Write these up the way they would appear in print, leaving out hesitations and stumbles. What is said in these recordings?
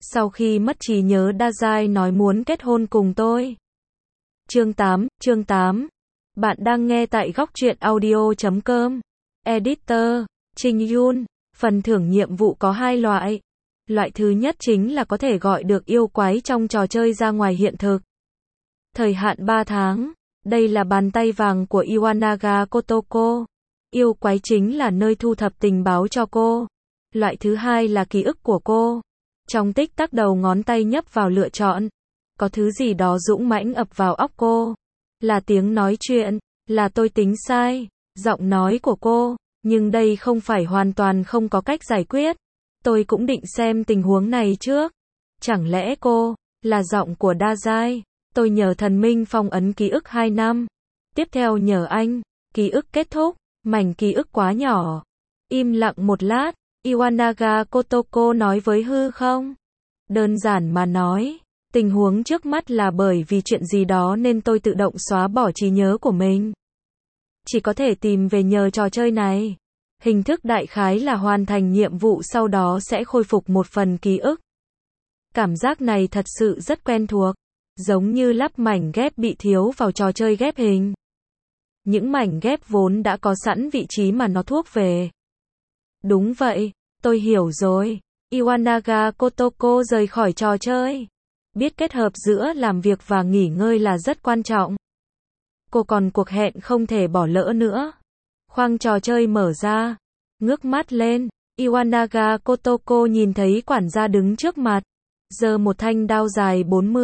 Sau khi mất trí nhớ Dazai nói muốn kết hôn cùng tôi. Chương 8. Bạn đang nghe tại góc truyện audio.com. Editor, Trình Yun. Phần thưởng nhiệm vụ có 2 loại. Loại thứ nhất chính là có thể gọi được yêu quái trong trò chơi ra ngoài hiện thực. Thời hạn 3 tháng. Đây là bàn tay vàng của Iwanaga Kotoko. Yêu quái chính là nơi thu thập tình báo cho cô. Loại thứ hai là ký ức của cô. Trong tích tắc đầu ngón tay nhấp vào lựa chọn. Có thứ gì đó dũng mãnh ập vào óc cô. Là tiếng nói chuyện, là tôi tính sai, giọng nói của cô, nhưng đây không phải hoàn toàn không có cách giải quyết. Tôi cũng định xem tình huống này trước. Chẳng lẽ cô, là giọng của Dazai? Tôi nhờ thần minh phong ấn ký ức 2 năm. Tiếp theo nhờ anh, ký ức kết thúc, mảnh ký ức quá nhỏ. Im lặng một lát, Iwanaga Kotoko nói với hư không. Đơn giản mà nói, tình huống trước mắt là bởi vì chuyện gì đó nên tôi tự động xóa bỏ trí nhớ của mình. Chỉ có thể tìm về nhờ trò chơi này. Hình thức đại khái là hoàn thành nhiệm vụ sau đó sẽ khôi phục một phần ký ức. Cảm giác này thật sự rất quen thuộc. Giống như lắp mảnh ghép bị thiếu vào trò chơi ghép hình. Những mảnh ghép vốn đã có sẵn vị trí mà nó thuộc về. Đúng vậy, tôi hiểu rồi. Iwanaga Kotoko rời khỏi trò chơi. Biết kết hợp giữa làm việc và nghỉ ngơi là rất quan trọng. Cô còn cuộc hẹn không thể bỏ lỡ nữa. Khoang trò chơi mở ra. Ngước mắt lên, Iwanaga Kotoko nhìn thấy quản gia đứng trước mặt. Giơ một thanh đao dài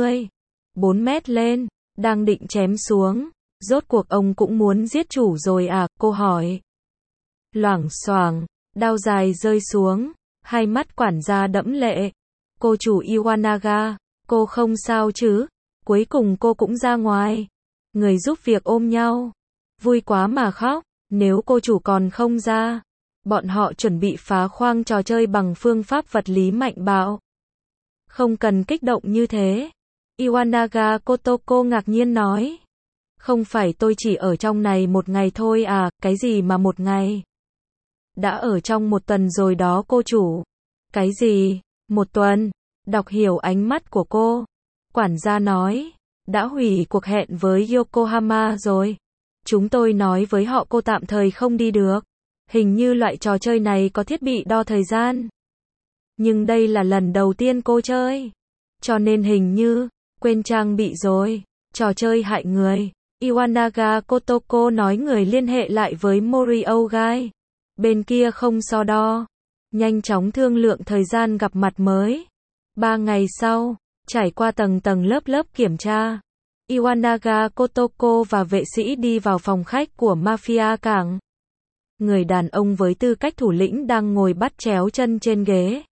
4 mét lên, đang định chém xuống. Rốt cuộc ông cũng muốn giết chủ rồi à, cô hỏi. Loảng xoảng, đao dài rơi xuống, hai mắt quản gia đẫm lệ. Cô chủ Iwanaga, cô không sao chứ? Cuối cùng cô cũng ra ngoài. Người giúp việc ôm nhau. Vui quá mà khóc, nếu cô chủ còn không ra. Bọn họ chuẩn bị phá khoang trò chơi bằng phương pháp vật lý mạnh bạo. Không cần kích động như thế. Iwanaga Kotoko ngạc nhiên nói. Không phải tôi chỉ ở trong này 1 ngày thôi à, cái gì mà 1 ngày? Đã ở trong 1 tuần rồi đó cô chủ. Cái gì? 1 tuần? Đọc hiểu ánh mắt của cô. Quản gia nói, đã hủy cuộc hẹn với Yokohama rồi. Chúng tôi nói với họ cô tạm thời không đi được. Hình như loại trò chơi này có thiết bị đo thời gian. Nhưng đây là lần đầu tiên cô chơi. Cho nên hình như, quên trang bị rồi. Trò chơi hại người. Iwanaga Kotoko nói người liên hệ lại với Moriogai. Bên kia không so đo. Nhanh chóng thương lượng thời gian gặp mặt mới. 3 ngày sau, trải qua tầng lớp kiểm tra. Iwanaga Kotoko và vệ sĩ đi vào phòng khách của Mafia cảng. Người đàn ông với tư cách thủ lĩnh đang ngồi bắt chéo chân trên ghế.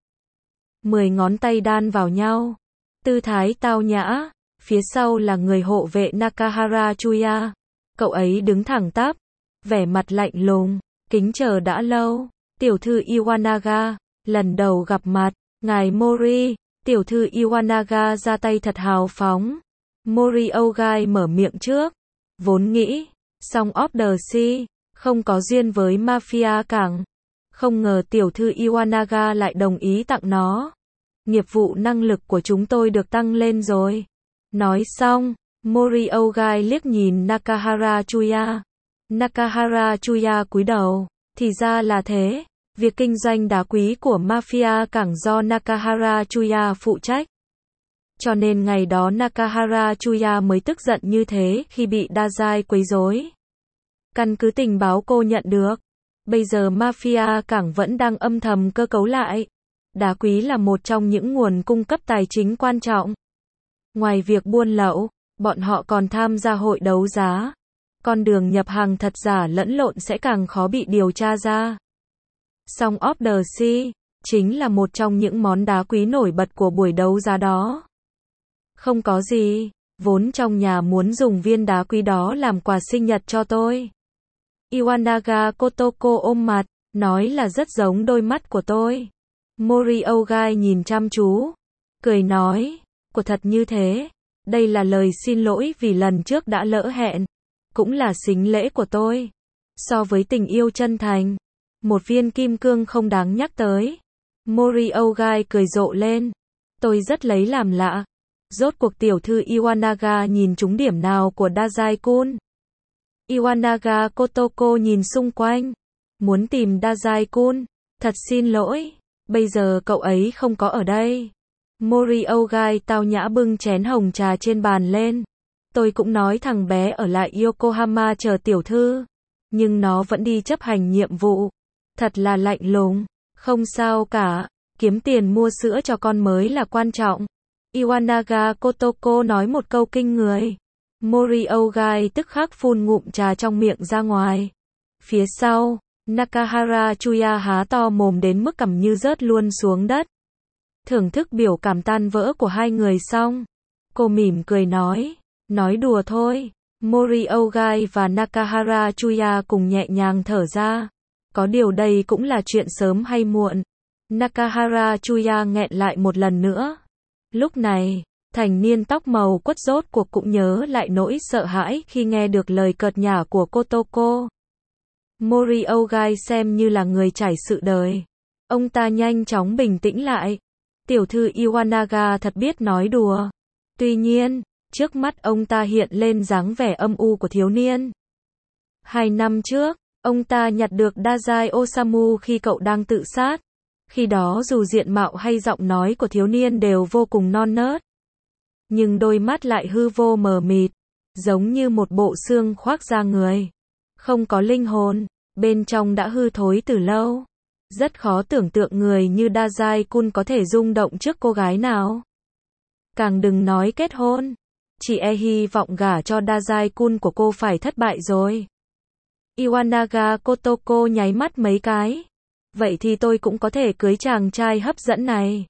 10 ngón tay đan vào nhau. Tư thái tao nhã. Phía sau là người hộ vệ Nakahara Chuya. Cậu ấy đứng thẳng tắp. Vẻ mặt lạnh lùng. Kính chờ đã lâu. Tiểu thư Iwanaga. Lần đầu gặp mặt. Ngài Mori. Tiểu thư Iwanaga ra tay thật hào phóng. Moriogai mở miệng trước. Vốn nghĩ. Song of the Sea. Không có duyên với Mafia cảng. Không ngờ tiểu thư Iwanaga lại đồng ý tặng nó. Nghiệp vụ năng lực của chúng tôi được tăng lên rồi. Nói xong, Moriogai liếc nhìn Nakahara Chuya. Nakahara Chuya cúi đầu. Thì ra là thế. Việc kinh doanh đá quý của Mafia cảng do Nakahara Chuya phụ trách. Cho nên ngày đó Nakahara Chuya mới tức giận như thế khi bị Dazai quấy rối. Căn cứ tình báo cô nhận được, bây giờ Mafia cảng vẫn đang âm thầm cơ cấu lại. Đá quý là một trong những nguồn cung cấp tài chính quan trọng. Ngoài việc buôn lậu, bọn họ còn tham gia hội đấu giá. Con đường nhập hàng thật giả lẫn lộn sẽ càng khó bị điều tra ra. Song of the Sea chính là một trong những món đá quý nổi bật của buổi đấu giá đó. Không có gì, vốn trong nhà muốn dùng viên đá quý đó làm quà sinh nhật cho tôi. Iwanaga Kotoko ôm mặt, nói là rất giống đôi mắt của tôi. Moriogai nhìn chăm chú, cười nói, của thật như thế. Đây là lời xin lỗi vì lần trước đã lỡ hẹn. Cũng là sính lễ của tôi. So với tình yêu chân thành, một viên kim cương không đáng nhắc tới. Moriogai cười rộ lên. Tôi rất lấy làm lạ. Rốt cuộc tiểu thư Iwanaga nhìn trúng điểm nào của Dazai-kun? Iwanaga Kotoko nhìn xung quanh. Muốn tìm Dazai-kun. Thật xin lỗi. Bây giờ cậu ấy không có ở đây. Mori Ogai tao nhã bưng chén hồng trà trên bàn lên. Tôi cũng nói thằng bé ở lại Yokohama chờ tiểu thư. Nhưng nó vẫn đi chấp hành nhiệm vụ. Thật là lạnh lùng. Không sao cả. Kiếm tiền mua sữa cho con mới là quan trọng. Iwanaga Kotoko nói một câu kinh người. Mori Ogai tức khắc phun ngụm trà trong miệng ra ngoài. Phía sau, Nakahara Chuya há to mồm đến mức cằm như rớt luôn xuống đất. Thưởng thức biểu cảm tan vỡ của hai người xong. Cô mỉm cười nói đùa thôi. Mori Ogai và Nakahara Chuya cùng nhẹ nhàng thở ra. Có điều đây cũng là chuyện sớm hay muộn. Nakahara Chuya nghẹn lại một lần nữa. Lúc này, thành niên tóc màu quất rốt cuộc cũng nhớ lại nỗi sợ hãi khi nghe được lời cợt nhả của Kotoko. Mori Ogai xem như là người trải sự đời. Ông ta nhanh chóng bình tĩnh lại. Tiểu thư Iwanaga thật biết nói đùa. Tuy nhiên, trước mắt ông ta hiện lên dáng vẻ âm u của thiếu niên. 2 năm trước, ông ta nhặt được Dazai Osamu khi cậu đang tự sát. Khi đó dù diện mạo hay giọng nói của thiếu niên đều vô cùng non nớt. Nhưng đôi mắt lại hư vô mờ mịt, giống như một bộ xương khoác da người. Không có linh hồn, bên trong đã hư thối từ lâu. Rất khó tưởng tượng người như Dazai-kun có thể rung động trước cô gái nào. Càng đừng nói kết hôn. Chỉ hy vọng gả cho Dazai-kun của cô phải thất bại rồi. Iwanaga Kotoko nháy mắt mấy cái. Vậy thì tôi cũng có thể cưới chàng trai hấp dẫn này.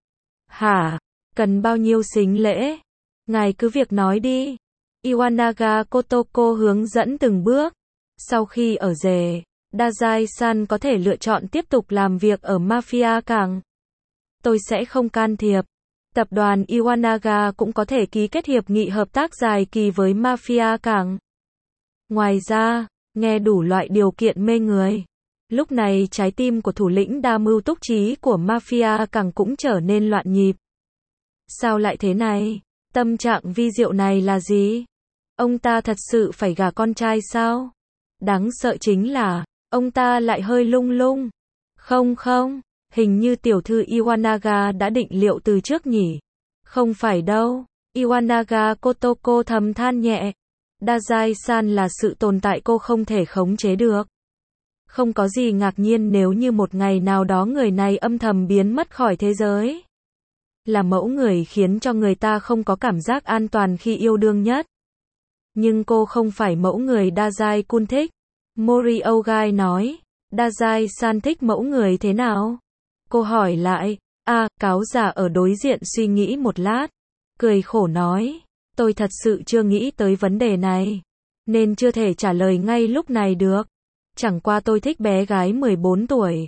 Hả? Cần bao nhiêu sính lễ? Ngài cứ việc nói đi. Iwanaga Kotoko hướng dẫn từng bước. Sau khi ở rể, Dazai-san có thể lựa chọn tiếp tục làm việc ở Mafia Cảng. Tôi sẽ không can thiệp. Tập đoàn Iwanaga cũng có thể ký kết hiệp nghị hợp tác dài kỳ với Mafia Cảng. Ngoài ra, nghe đủ loại điều kiện mê người. Lúc này trái tim của thủ lĩnh đa mưu túc trí của Mafia Cảng cũng trở nên loạn nhịp. Sao lại thế này? Tâm trạng vi diệu này là gì? Ông ta thật sự phải gả con trai sao? Đáng sợ chính là, ông ta lại hơi lung lung. Không, hình như tiểu thư Iwanaga đã định liệu từ trước nhỉ? Không phải đâu. Iwanaga Kotoko thầm than nhẹ. Dazai-san là sự tồn tại cô không thể khống chế được. Không có gì ngạc nhiên nếu như một ngày nào đó người này âm thầm biến mất khỏi thế giới. Là mẫu người khiến cho người ta không có cảm giác an toàn khi yêu đương nhất. Nhưng cô không phải mẫu người Dazai-kun thích. Mori Ogai nói. Dazai-san thích mẫu người thế nào? Cô hỏi lại. Cáo già ở đối diện suy nghĩ một lát. Cười khổ nói. Tôi thật sự chưa nghĩ tới vấn đề này. Nên chưa thể trả lời ngay lúc này được. Chẳng qua tôi thích bé gái 14 tuổi.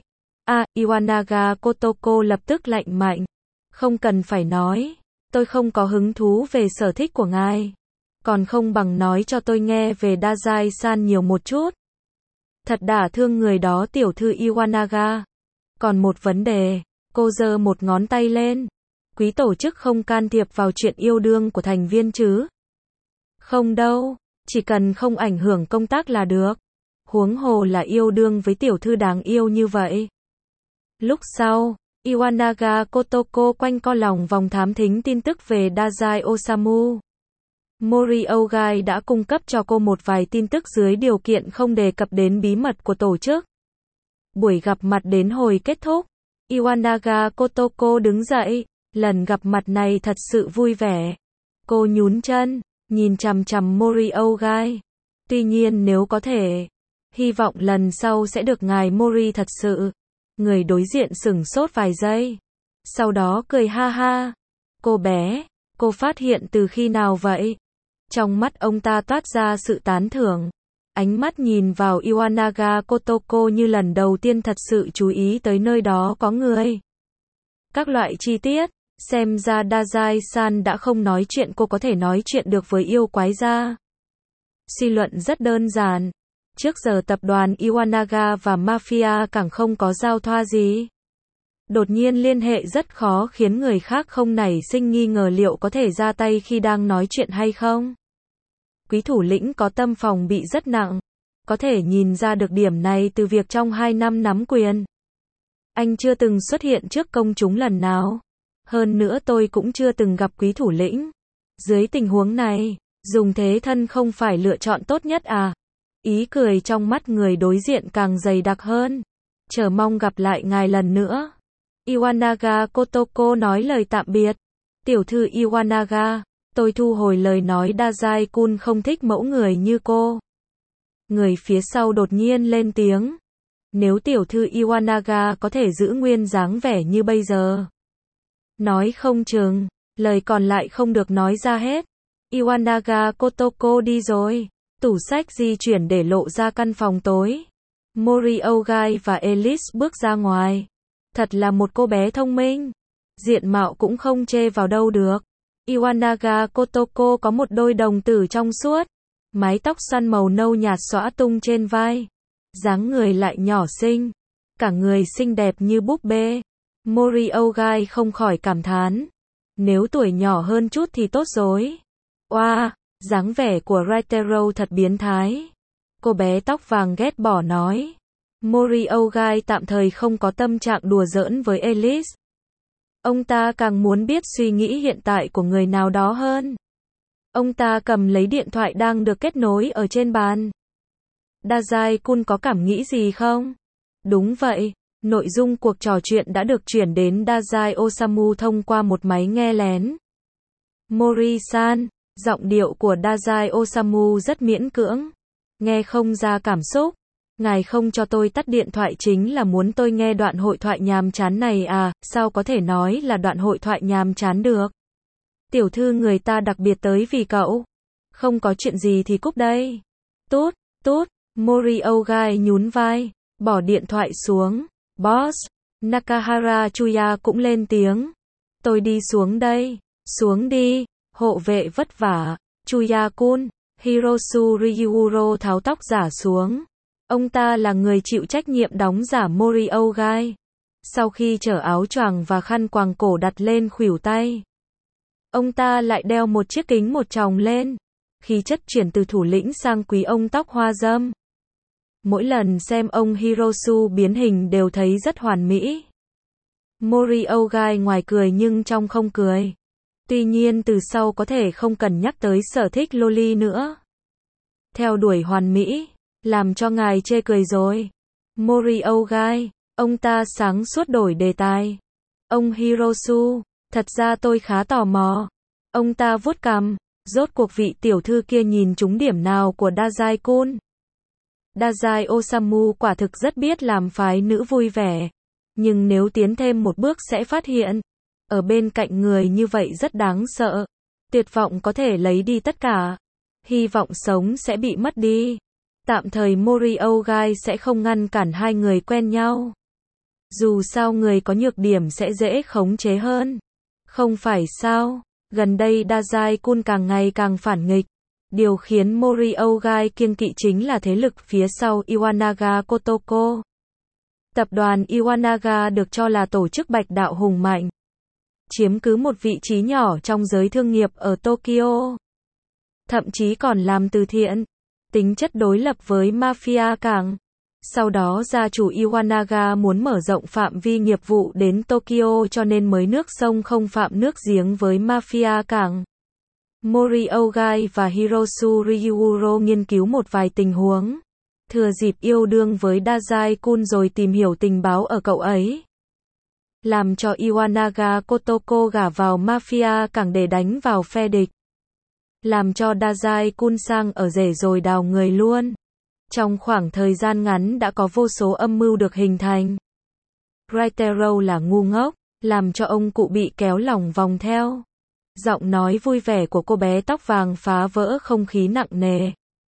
Iwanaga Kotoko lập tức lạnh mạnh. Không cần phải nói. Tôi không có hứng thú về sở thích của ngài. Còn không bằng nói cho tôi nghe về Dazai-san nhiều một chút. Thật đả thương người đó tiểu thư Iwanaga. Còn một vấn đề. Cô giơ một ngón tay lên. Quý tổ chức không can thiệp vào chuyện yêu đương của thành viên chứ? Không đâu. Chỉ cần không ảnh hưởng công tác là được. Huống hồ là yêu đương với tiểu thư đáng yêu như vậy. Lúc sau, Iwanaga Kotoko quanh co lòng vòng thám thính tin tức về Dazai Osamu. Mori Ogai đã cung cấp cho cô một vài tin tức dưới điều kiện không đề cập đến bí mật của tổ chức. Buổi gặp mặt đến hồi kết thúc, Iwanaga Kotoko đứng dậy. Lần gặp mặt này thật sự vui vẻ. Cô nhún chân, nhìn chằm chằm Mori Ogai. Tuy nhiên nếu có thể, hy vọng lần sau sẽ được ngài Mori thật sự. Người đối diện sửng sốt vài giây. Sau đó cười ha ha. Cô bé, cô phát hiện từ khi nào vậy? Trong mắt ông ta toát ra sự tán thưởng. Ánh mắt nhìn vào Iwanaga Kotoko như lần đầu tiên thật sự chú ý tới nơi đó có người. Các loại chi tiết. Xem ra Dazai-san đã không nói chuyện cô có thể nói chuyện được với yêu quái gia. Suy luận rất đơn giản. Trước giờ tập đoàn Iwanaga và Mafia Cảng không có giao thoa gì. Đột nhiên liên hệ rất khó khiến người khác không nảy sinh nghi ngờ liệu có thể ra tay khi đang nói chuyện hay không. Quý thủ lĩnh có tâm phòng bị rất nặng. Có thể nhìn ra được điểm này từ việc trong 2 năm nắm quyền, anh chưa từng xuất hiện trước công chúng lần nào. Hơn nữa tôi cũng chưa từng gặp quý thủ lĩnh. Dưới tình huống này, dùng thế thân không phải lựa chọn tốt nhất à? Ý cười trong mắt người đối diện càng dày đặc hơn. Chờ mong gặp lại ngài lần nữa. Iwanaga Kotoko nói lời tạm biệt. Tiểu thư Iwanaga, tôi thu hồi lời nói Dazai-kun không thích mẫu người như cô. Người phía sau đột nhiên lên tiếng. Nếu tiểu thư Iwanaga có thể giữ nguyên dáng vẻ như bây giờ. Nói không chừng, lời còn lại không được nói ra hết. Iwanaga Kotoko đi rồi. Tủ sách di chuyển để lộ ra căn phòng tối. Moriogai và Elise bước ra ngoài. Thật là một cô bé thông minh. Diện mạo cũng không chê vào đâu được. Iwanaga Kotoko có một đôi đồng tử trong suốt. Mái tóc xoăn màu nâu nhạt xõa tung trên vai. Dáng người lại nhỏ xinh. Cả người xinh đẹp như búp bê. Moriogai không khỏi cảm thán. Nếu tuổi nhỏ hơn chút thì tốt rồi. Oa, dáng vẻ của Raitero thật biến thái. Cô bé tóc vàng ghét bỏ nói. Moriogai tạm thời không có tâm trạng đùa giỡn với Elise. Ông ta càng muốn biết suy nghĩ hiện tại của người nào đó hơn. Ông ta cầm lấy điện thoại đang được kết nối ở trên bàn. Dazai-kun có cảm nghĩ gì không? Đúng vậy, nội dung cuộc trò chuyện đã được chuyển đến Dazai Osamu thông qua một máy nghe lén. Mori-san, giọng điệu của Dazai Osamu rất miễn cưỡng. Nghe không ra cảm xúc. Ngài không cho tôi tắt điện thoại chính là muốn tôi nghe đoạn hội thoại nhàm chán này à, sao có thể nói là đoạn hội thoại nhàm chán được? Tiểu thư người ta đặc biệt tới vì cậu. Không có chuyện gì thì cúp đây. Tút, tút, Moriogai nhún vai, bỏ điện thoại xuống. Boss, Nakahara Chuya cũng lên tiếng. Tôi đi xuống đây. Xuống đi, hộ vệ vất vả. Chuya-kun, Hiroshi Ryuuro tháo tóc giả xuống. Ông ta là người chịu trách nhiệm đóng giả Moriogai. Sau khi chở áo choàng và khăn quàng cổ đặt lên khuỷu tay, ông ta lại đeo một chiếc kính một tròng lên. Khí chất chuyển từ thủ lĩnh sang quý ông tóc hoa râm. Mỗi lần xem ông Hiroshi biến hình đều thấy rất hoàn mỹ. Moriogai ngoài cười nhưng trong không cười. Tuy nhiên từ sau có thể không cần nhắc tới sở thích loli nữa. Theo đuổi hoàn mỹ, làm cho ngài chê cười rồi. Moriogai, ông ta sáng suốt đổi đề tài. Ông Hiroshi, thật ra tôi khá tò mò. Ông ta vuốt cằm, rốt cuộc vị tiểu thư kia nhìn trúng điểm nào của Dazai-kun. Dazai Osamu quả thực rất biết làm phái nữ vui vẻ. Nhưng nếu tiến thêm một bước sẽ phát hiện, ở bên cạnh người như vậy rất đáng sợ. Tuyệt vọng có thể lấy đi tất cả. Hy vọng sống sẽ bị mất đi. Tạm thời Moriogai sẽ không ngăn cản hai người quen nhau. Dù sao người có nhược điểm sẽ dễ khống chế hơn. Không phải sao? Gần đây Dazai-kun càng ngày càng phản nghịch. Điều khiến Moriogai kiêng kỵ chính là thế lực phía sau Iwanaga Kotoko. Tập đoàn Iwanaga được cho là tổ chức bạch đạo hùng mạnh. Chiếm cứ một vị trí nhỏ trong giới thương nghiệp ở Tokyo. Thậm chí còn làm từ thiện. Tính chất đối lập với mafia cảng. Sau đó gia chủ Iwanaga muốn mở rộng phạm vi nghiệp vụ đến Tokyo cho nên mới nước sông không phạm nước giếng với mafia cảng. Moriogai và Hiroshi Ryuuro nghiên cứu một vài tình huống. Thừa dịp yêu đương với Dazai-kun rồi tìm hiểu tình báo ở cậu ấy. Làm cho Iwanaga Kotoko gả vào mafia cảng để đánh vào phe địch. Làm cho Dazai-kun sang ở rể rồi đào người luôn. Trong khoảng thời gian ngắn đã có vô số âm mưu được hình thành. Raitero là ngu ngốc, làm cho ông cụ bị kéo lòng vòng theo. Giọng nói vui vẻ của cô bé tóc vàng phá vỡ không khí nặng nề.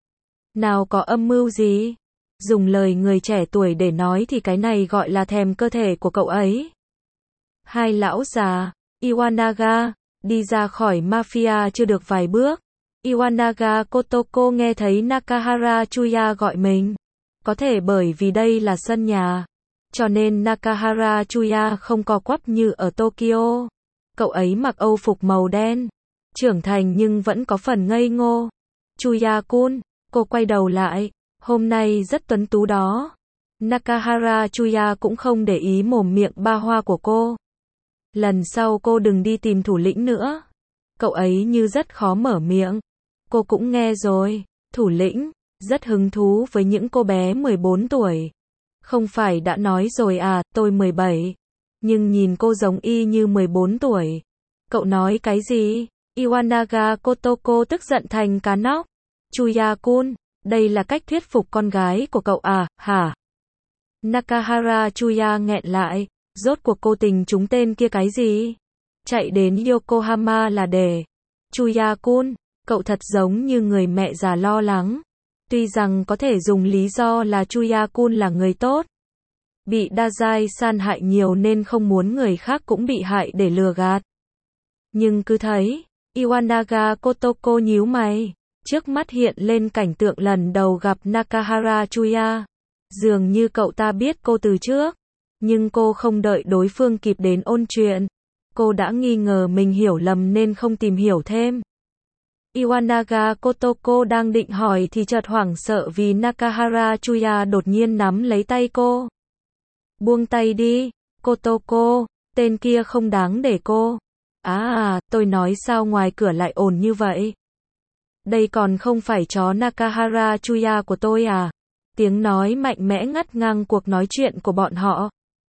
Nào có âm mưu gì? Dùng lời người trẻ tuổi để nói thì cái này gọi là thèm cơ thể của cậu ấy. Hai lão già, Iwanaga, đi ra khỏi mafia chưa được vài bước. Iwanaga Kotoko nghe thấy Nakahara Chuya gọi mình. Có thể bởi vì đây là sân nhà. cho nên Nakahara Chuya không co quắp như ở Tokyo. Cậu ấy mặc âu phục màu đen, trưởng thành nhưng vẫn có phần ngây ngô. Chuya-kun, cô quay đầu lại, hôm nay rất tuấn tú đó. Nakahara Chuya cũng không để ý mồm miệng ba hoa của cô. Lần sau cô đừng đi tìm thủ lĩnh nữa. Cậu ấy như rất khó mở miệng. Cô cũng nghe rồi, thủ lĩnh, rất hứng thú với những cô bé 14 tuổi. Không phải đã nói rồi à, tôi 17. Nhưng nhìn cô giống y như 14 tuổi. Cậu nói cái gì? Iwanaga Kotoko tức giận thành cá nóc. Chuya-kun, đây là cách thuyết phục con gái của cậu à, hả? Nakahara Chuya nghẹn lại, rốt cuộc cô tình trúng tên kia cái gì? Chạy đến Yokohama là để. Chuya-kun, cậu thật giống như người mẹ già lo lắng. Tuy rằng có thể dùng lý do là Chuya-kun là người tốt. Bị Dazai-san hại nhiều nên không muốn người khác cũng bị hại để lừa gạt. Nhưng cứ thấy, Iwanaga Kotoko nhíu mày. Trước mắt hiện lên cảnh tượng lần đầu gặp Nakahara Chuya. Dường như cậu ta biết cô từ trước. Nhưng cô không đợi đối phương kịp đến ôn chuyện. Cô đã nghi ngờ mình hiểu lầm nên không tìm hiểu thêm. Iwanaga Kotoko đang định hỏi thì chợt hoảng sợ vì Nakahara Chuya đột nhiên nắm lấy tay cô. Buông tay đi, Kotoko, tên kia không đáng để cô. Tôi nói sao ngoài cửa lại ồn như vậy? Đây còn không phải chó Nakahara Chuya của tôi à? Tiếng nói mạnh mẽ ngắt ngang cuộc nói chuyện của bọn họ.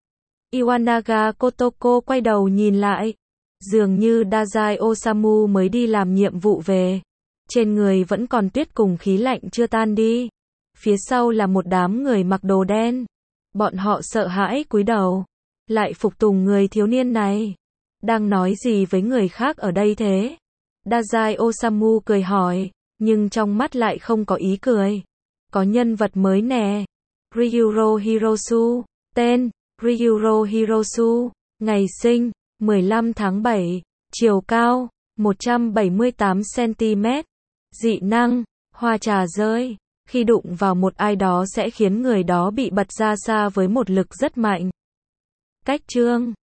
Iwanaga Kotoko quay đầu nhìn lại. Dường như Dazai Osamu mới đi làm nhiệm vụ về. Trên người vẫn còn tuyết cùng khí lạnh chưa tan đi. Phía sau là một đám người mặc đồ đen. Bọn họ sợ hãi cúi đầu. Lại phục tùng người thiếu niên này. Đang nói gì với người khác ở đây thế? Dazai Osamu cười hỏi, nhưng trong mắt lại không có ý cười. Có nhân vật mới nè. Ryuro Hirosu. Tên, Ryuro Hirosu. Ngày sinh, 15 tháng 7. Chiều cao, 178cm. Dị năng, hoa trà rơi. Khi đụng vào một ai đó sẽ khiến người đó bị bật ra xa với một lực rất mạnh. Cách chương